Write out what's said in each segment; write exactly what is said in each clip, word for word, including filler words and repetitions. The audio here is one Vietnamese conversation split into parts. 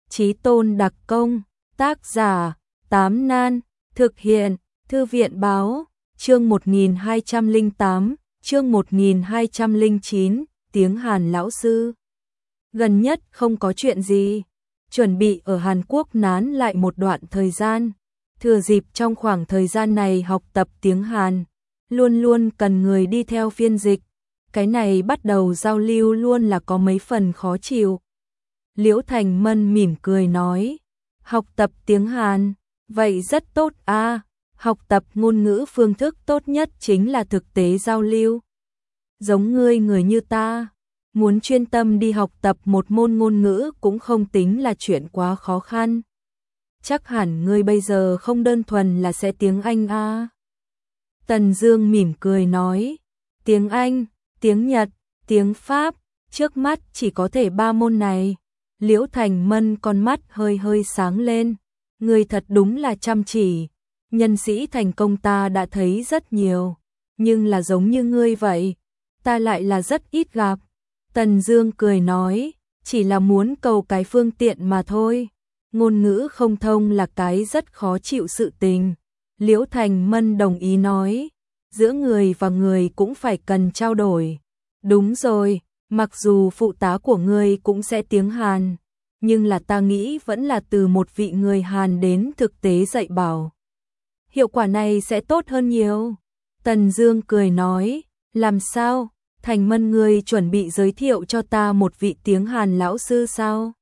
Chí tôn đặc công, tác giả, Tám Nan, thực hiện, Thư viện báo, chương một nghìn hai trăm lẻ tám, chương một nghìn hai trăm lẻ chín, tiếng Hàn lão sư. Gần nhất không có chuyện gì, chuẩn bị ở Hàn Quốc nán lại một đoạn thời gian, thừa dịp trong khoảng thời gian này học tập tiếng Hàn, luôn luôn cần người đi theo phiên dịch, cái này bắt đầu giao lưu luôn là có mấy phần khó chịu. Liễu Thành Mân mỉm cười nói, học tập tiếng Hàn, vậy rất tốt a, học tập ngôn ngữ phương thức tốt nhất chính là thực tế giao lưu. Giống ngươi người như ta, muốn chuyên tâm đi học tập một môn ngôn ngữ cũng không tính là chuyện quá khó khăn. Chắc hẳn ngươi bây giờ không đơn thuần là sẽ tiếng Anh a. Tần Dương mỉm cười nói, tiếng Anh, tiếng Nhật, tiếng Pháp, trước mắt chỉ có thể ba môn này. Liễu Thành Mân con mắt hơi hơi sáng lên, ngươi thật đúng là chăm chỉ, nhân sĩ thành công ta đã thấy rất nhiều, nhưng là giống như ngươi vậy, ta lại là rất ít gặp. Tần Dương cười nói, chỉ là muốn cầu cái phương tiện mà thôi, ngôn ngữ không thông là cái rất khó chịu sự tình. Liễu Thành Mân đồng ý nói, giữa người và người cũng phải cần trao đổi. Đúng rồi, mặc dù phụ tá của ngươi cũng sẽ tiếng Hàn, nhưng là ta nghĩ vẫn là từ một vị người Hàn đến thực tế dạy bảo. Hiệu quả này sẽ tốt hơn nhiều. Tần Dương cười nói, làm sao, Thành Mân ngươi chuẩn bị giới thiệu cho ta một vị tiếng Hàn lão sư sao?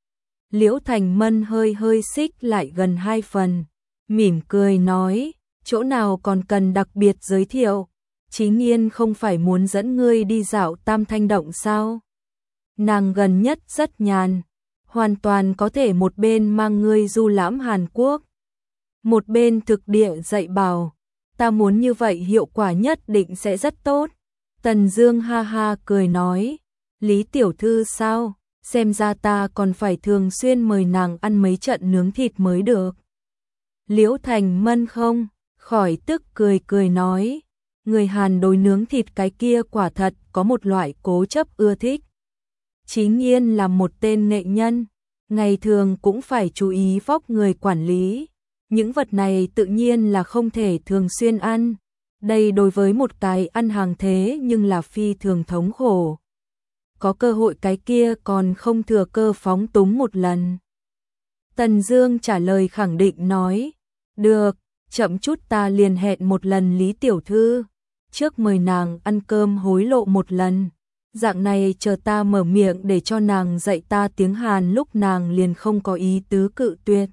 Liễu Thành Mân hơi hơi xích lại gần hai phần, mỉm cười nói, chỗ nào còn cần đặc biệt giới thiệu, Chí Nghiên không phải muốn dẫn ngươi đi dạo Tam Thanh Động sao? Nàng gần nhất rất nhàn, hoàn toàn có thể một bên mang ngươi du lãm Hàn Quốc, một bên thực địa dạy bảo, ta muốn như vậy hiệu quả nhất định sẽ rất tốt. Tần Dương ha ha cười nói, Lý tiểu thư sao, xem ra ta còn phải thường xuyên mời nàng ăn mấy trận nướng thịt mới được. Liễu Thành Mân không khỏi tức cười cười nói, người Hàn đối nướng thịt cái kia quả thật có một loại cố chấp ưa thích. Chí Nghiên là một tên nghệ nhân, ngày thường cũng phải chú ý vóc người quản lý, những vật này tự nhiên là không thể thường xuyên ăn. Đây đối với một cái ăn hàng thế nhưng là phi thường thống khổ. Có cơ hội cái kia còn không thừa cơ phóng túng một lần. Tần Dương trả lời khẳng định nói, được, chậm chút ta liền hẹn một lần Lý tiểu thư, trước mời nàng ăn cơm hối lộ một lần. Dạng này chờ ta mở miệng để cho nàng dạy ta tiếng Hàn lúc nàng liền không có ý tứ cự tuyệt.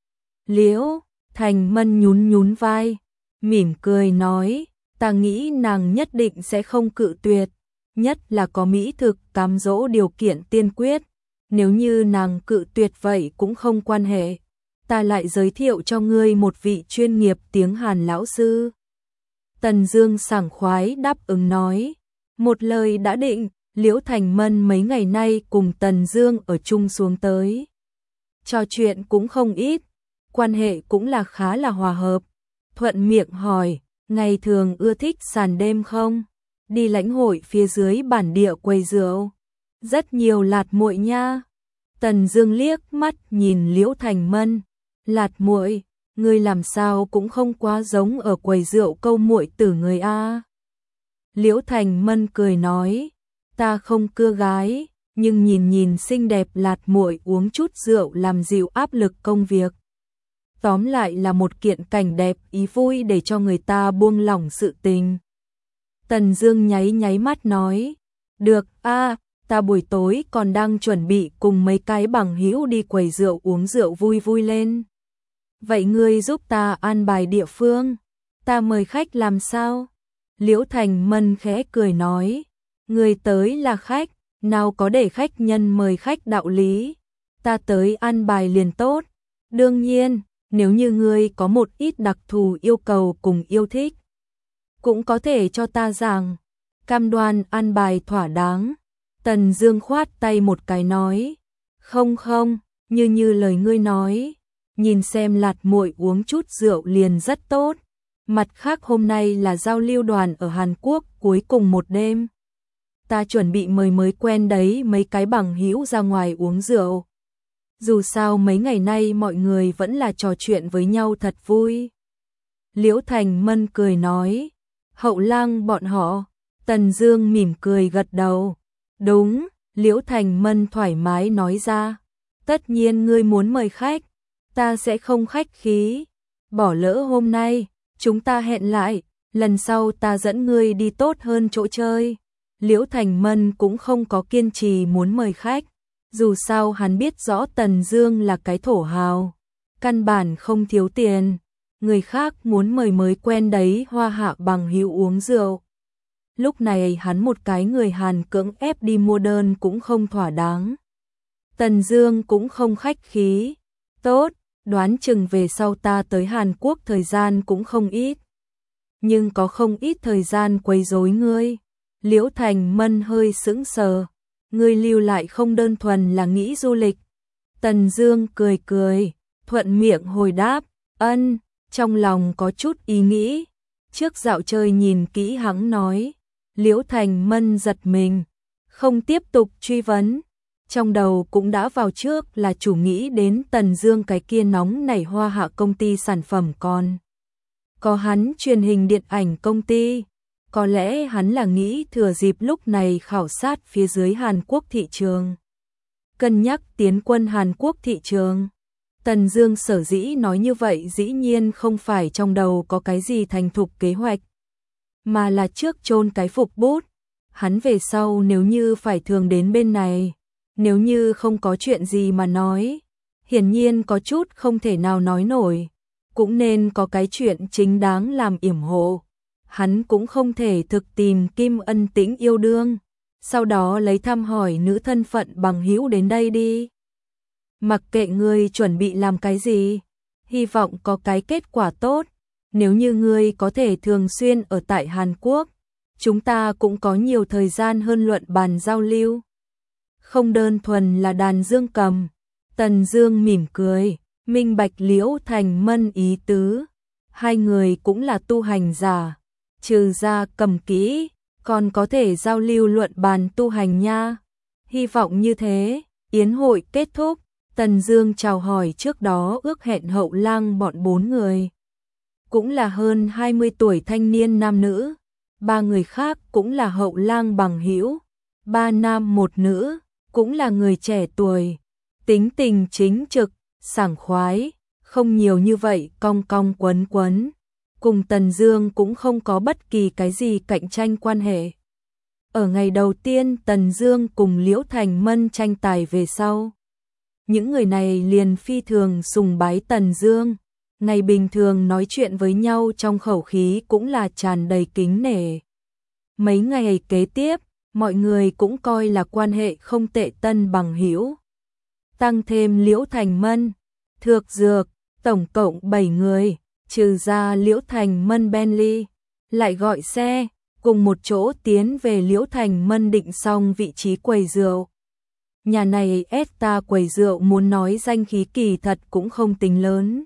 Liễu Thành Mân nhún nhún vai, mỉm cười nói, ta nghĩ nàng nhất định sẽ không cự tuyệt, nhất là có mỹ thực cám dỗ điều kiện tiên quyết, nếu như nàng cự tuyệt vậy cũng không quan hệ, ta lại giới thiệu cho ngươi một vị chuyên nghiệp tiếng Hàn lão sư. Tần Dương sảng khoái đáp ứng nói, một lời đã định. Liễu Thành Mân mấy ngày nay cùng Tần Dương ở chung xuống tới, trò chuyện cũng không ít, quan hệ cũng là khá là hòa hợp. Thuận miệng hỏi, ngày thường ưa thích sàn đêm không? Đi lãnh hội phía dưới bản địa quầy rượu, rất nhiều lạt muội nha. Tần Dương liếc mắt nhìn Liễu Thành Mân, lạt muội, ngươi làm sao cũng không quá giống ở quầy rượu câu muội tử người a. Liễu Thành Mân cười nói, ta không cưa gái, nhưng nhìn nhìn xinh đẹp lạt muội uống chút rượu làm dịu áp lực công việc. Tóm lại là một kiện cảnh đẹp ý vui để cho người ta buông lỏng sự tình. Tần Dương nháy nháy mắt nói, được a, ta buổi tối còn đang chuẩn bị cùng mấy cái bằng hữu đi quầy rượu uống rượu vui vui lên. Vậy ngươi giúp ta an bài địa phương, ta mời khách làm sao? Liễu Thành Mân khẽ cười nói, người tới là khách, nào có để khách nhân mời khách đạo lý, ta tới an bài liền tốt. Đương nhiên, nếu như ngươi có một ít đặc thù yêu cầu cùng yêu thích, cũng có thể cho ta rằng, cam đoan an bài thỏa đáng. Tần Dương khoát tay một cái nói, không không, như như lời ngươi nói, nhìn xem lạt muội uống chút rượu liền rất tốt. Mặt khác hôm nay là giao lưu đoàn ở Hàn Quốc cuối cùng một đêm, ta chuẩn bị mời mới quen đấy mấy cái bằng hữu ra ngoài uống rượu. Dù sao mấy ngày nay mọi người vẫn là trò chuyện với nhau thật vui. Liễu Thành Mân cười nói, Hậu Lang bọn họ. Tần Dương mỉm cười gật đầu. Đúng, Liễu Thành Mân thoải mái nói ra. Tất nhiên ngươi muốn mời khách, ta sẽ không khách khí. Bỏ lỡ hôm nay, chúng ta hẹn lại, lần sau ta dẫn ngươi đi tốt hơn chỗ chơi. Liễu Thành Mân cũng không có kiên trì muốn mời khách. Dù sao hắn biết rõ Tần Dương là cái thổ hào, căn bản không thiếu tiền. Người khác muốn mời mới quen đấy hoa hạ bằng hữu uống rượu. Lúc này hắn một cái người Hàn cưỡng ép đi mua đơn cũng không thỏa đáng. Tần Dương cũng không khách khí. Tốt, đoán chừng về sau ta tới Hàn Quốc thời gian cũng không ít. Nhưng có không ít thời gian quấy rối ngươi. Liễu Thành Mân hơi sững sờ. Ngươi lưu lại không đơn thuần là nghĩ du lịch. Tần Dương cười cười, thuận miệng hồi đáp, ân, trong lòng có chút ý nghĩ. Trước dạo chơi nhìn kỹ hắn nói. Liễu Thành Mân giật mình, không tiếp tục truy vấn. Trong đầu cũng đã vào trước là chủ nghĩ đến Tần Dương cái kia nóng nảy hoa hạ công ty sản phẩm còn. Có hắn truyền hình điện ảnh công ty. Có lẽ hắn là nghĩ thừa dịp lúc này khảo sát phía dưới Hàn Quốc thị trường. Cân nhắc tiến quân Hàn Quốc thị trường. Tần Dương sở dĩ nói như vậy dĩ nhiên không phải trong đầu có cái gì thành thục kế hoạch. Mà là trước chôn cái phục bút. Hắn về sau nếu như phải thường đến bên này. Nếu như không có chuyện gì mà nói. Hiển nhiên có chút không thể nào nói nổi. Cũng nên có cái chuyện chính đáng làm yểm hộ. Hắn cũng không thể thực tìm Kim Ân Tĩnh yêu đương, sau đó lấy thăm hỏi nữ thân phận bằng hữu đến đây đi. Mặc kệ ngươi chuẩn bị làm cái gì, hy vọng có cái kết quả tốt. Nếu như ngươi có thể thường xuyên ở tại Hàn Quốc, chúng ta cũng có nhiều thời gian hơn luận bàn giao lưu. Không đơn thuần là đàn dương cầm. Tần Dương mỉm cười, minh bạch Liễu Thành Mân ý tứ. Hai người cũng là tu hành giả. Trừ ra cầm kỹ, còn có thể giao lưu luận bàn tu hành nha. Hy vọng như thế. Yến hội kết thúc, Tần Dương chào hỏi trước đó ước hẹn Hậu Lang bọn bốn người. Cũng là hơn hai mươi tuổi thanh niên nam nữ. Ba người khác cũng là Hậu Lang bằng hữu. Ba nam một nữ, cũng là người trẻ tuổi. Tính tình chính trực, sảng khoái, không nhiều như vậy cong cong quấn quấn. Cùng Tần Dương cũng không có bất kỳ cái gì cạnh tranh quan hệ. Ở ngày đầu tiên Tần Dương cùng Liễu Thành Mân tranh tài về sau. Những người này liền phi thường sùng bái Tần Dương. Ngày bình thường nói chuyện với nhau trong khẩu khí cũng là tràn đầy kính nể. Mấy ngày kế tiếp, mọi người cũng coi là quan hệ không tệ tân bằng hữu. Tăng thêm Liễu Thành Mân, Thược Dược, tổng cộng bảy người. Trừ ra Liễu Thành Mân Bentley, lại gọi xe, cùng một chỗ tiến về Liễu Thành Mân định xong vị trí quầy rượu. Nhà này Esta quầy rượu muốn nói danh khí kỳ thật cũng không tính lớn.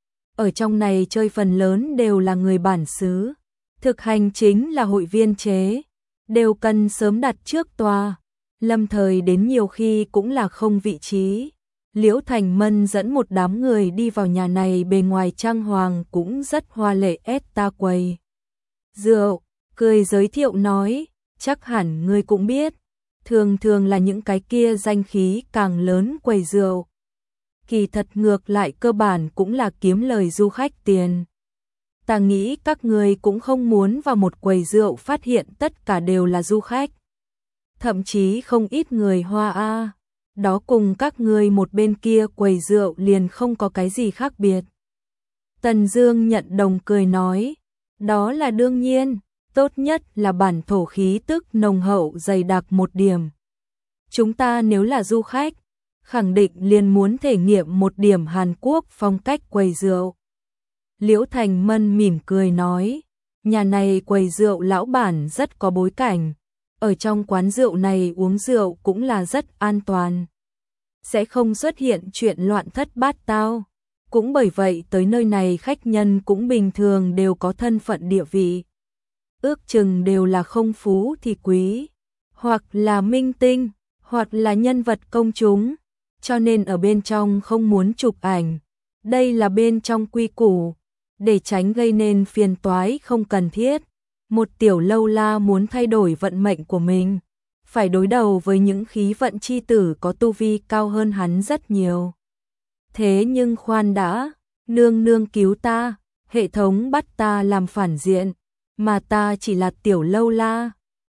Ở trong này chơi phần lớn đều là người bản xứ. Thực hành chính là hội viên chế, đều cần sớm đặt trước tòa. Lâm thời đến nhiều khi cũng là không vị trí. Liễu Thành Mân dẫn một đám người đi vào nhà này, bề ngoài trang hoàng cũng rất hoa lệ. Esta quầy rượu, cười giới thiệu nói, chắc hẳn ngươi cũng biết, thường thường là những cái kia danh khí càng lớn quầy rượu. Kỳ thật ngược lại cơ bản cũng là kiếm lời du khách tiền. Ta nghĩ các ngươi cũng không muốn vào một quầy rượu phát hiện tất cả đều là du khách. Thậm chí không ít người Hoa A. Đó cùng các ngươi một bên kia quầy rượu liền không có cái gì khác biệt. Tần Dương nhận đồng cười nói, đó là đương nhiên, tốt nhất là bản thổ khí tức nồng hậu dày đặc một điểm. Chúng ta nếu là du khách, khẳng định liền muốn thể nghiệm một điểm Hàn Quốc phong cách quầy rượu. Liễu Thành Mân mỉm cười nói, nhà này quầy rượu lão bản rất có bối cảnh. Ở trong quán rượu này uống rượu cũng là rất an toàn. Sẽ không xuất hiện chuyện loạn thất bát tao. Cũng bởi vậy tới nơi này khách nhân cũng bình thường đều có thân phận địa vị. Ước chừng đều là không phú thì quý, hoặc là minh tinh, hoặc là nhân vật công chúng. cho nên ở bên trong không muốn chụp ảnh. Đây là bên trong quy củ, để tránh gây nên phiền toái không cần thiết. Một tiểu lâu la muốn thay đổi vận mệnh của mình, phải đối đầu với những khí vận chi tử có tu vi cao hơn hắn rất nhiều. Thế nhưng khoan đã, nương nương cứu ta, hệ thống bắt ta làm phản diện, mà ta chỉ là tiểu lâu la.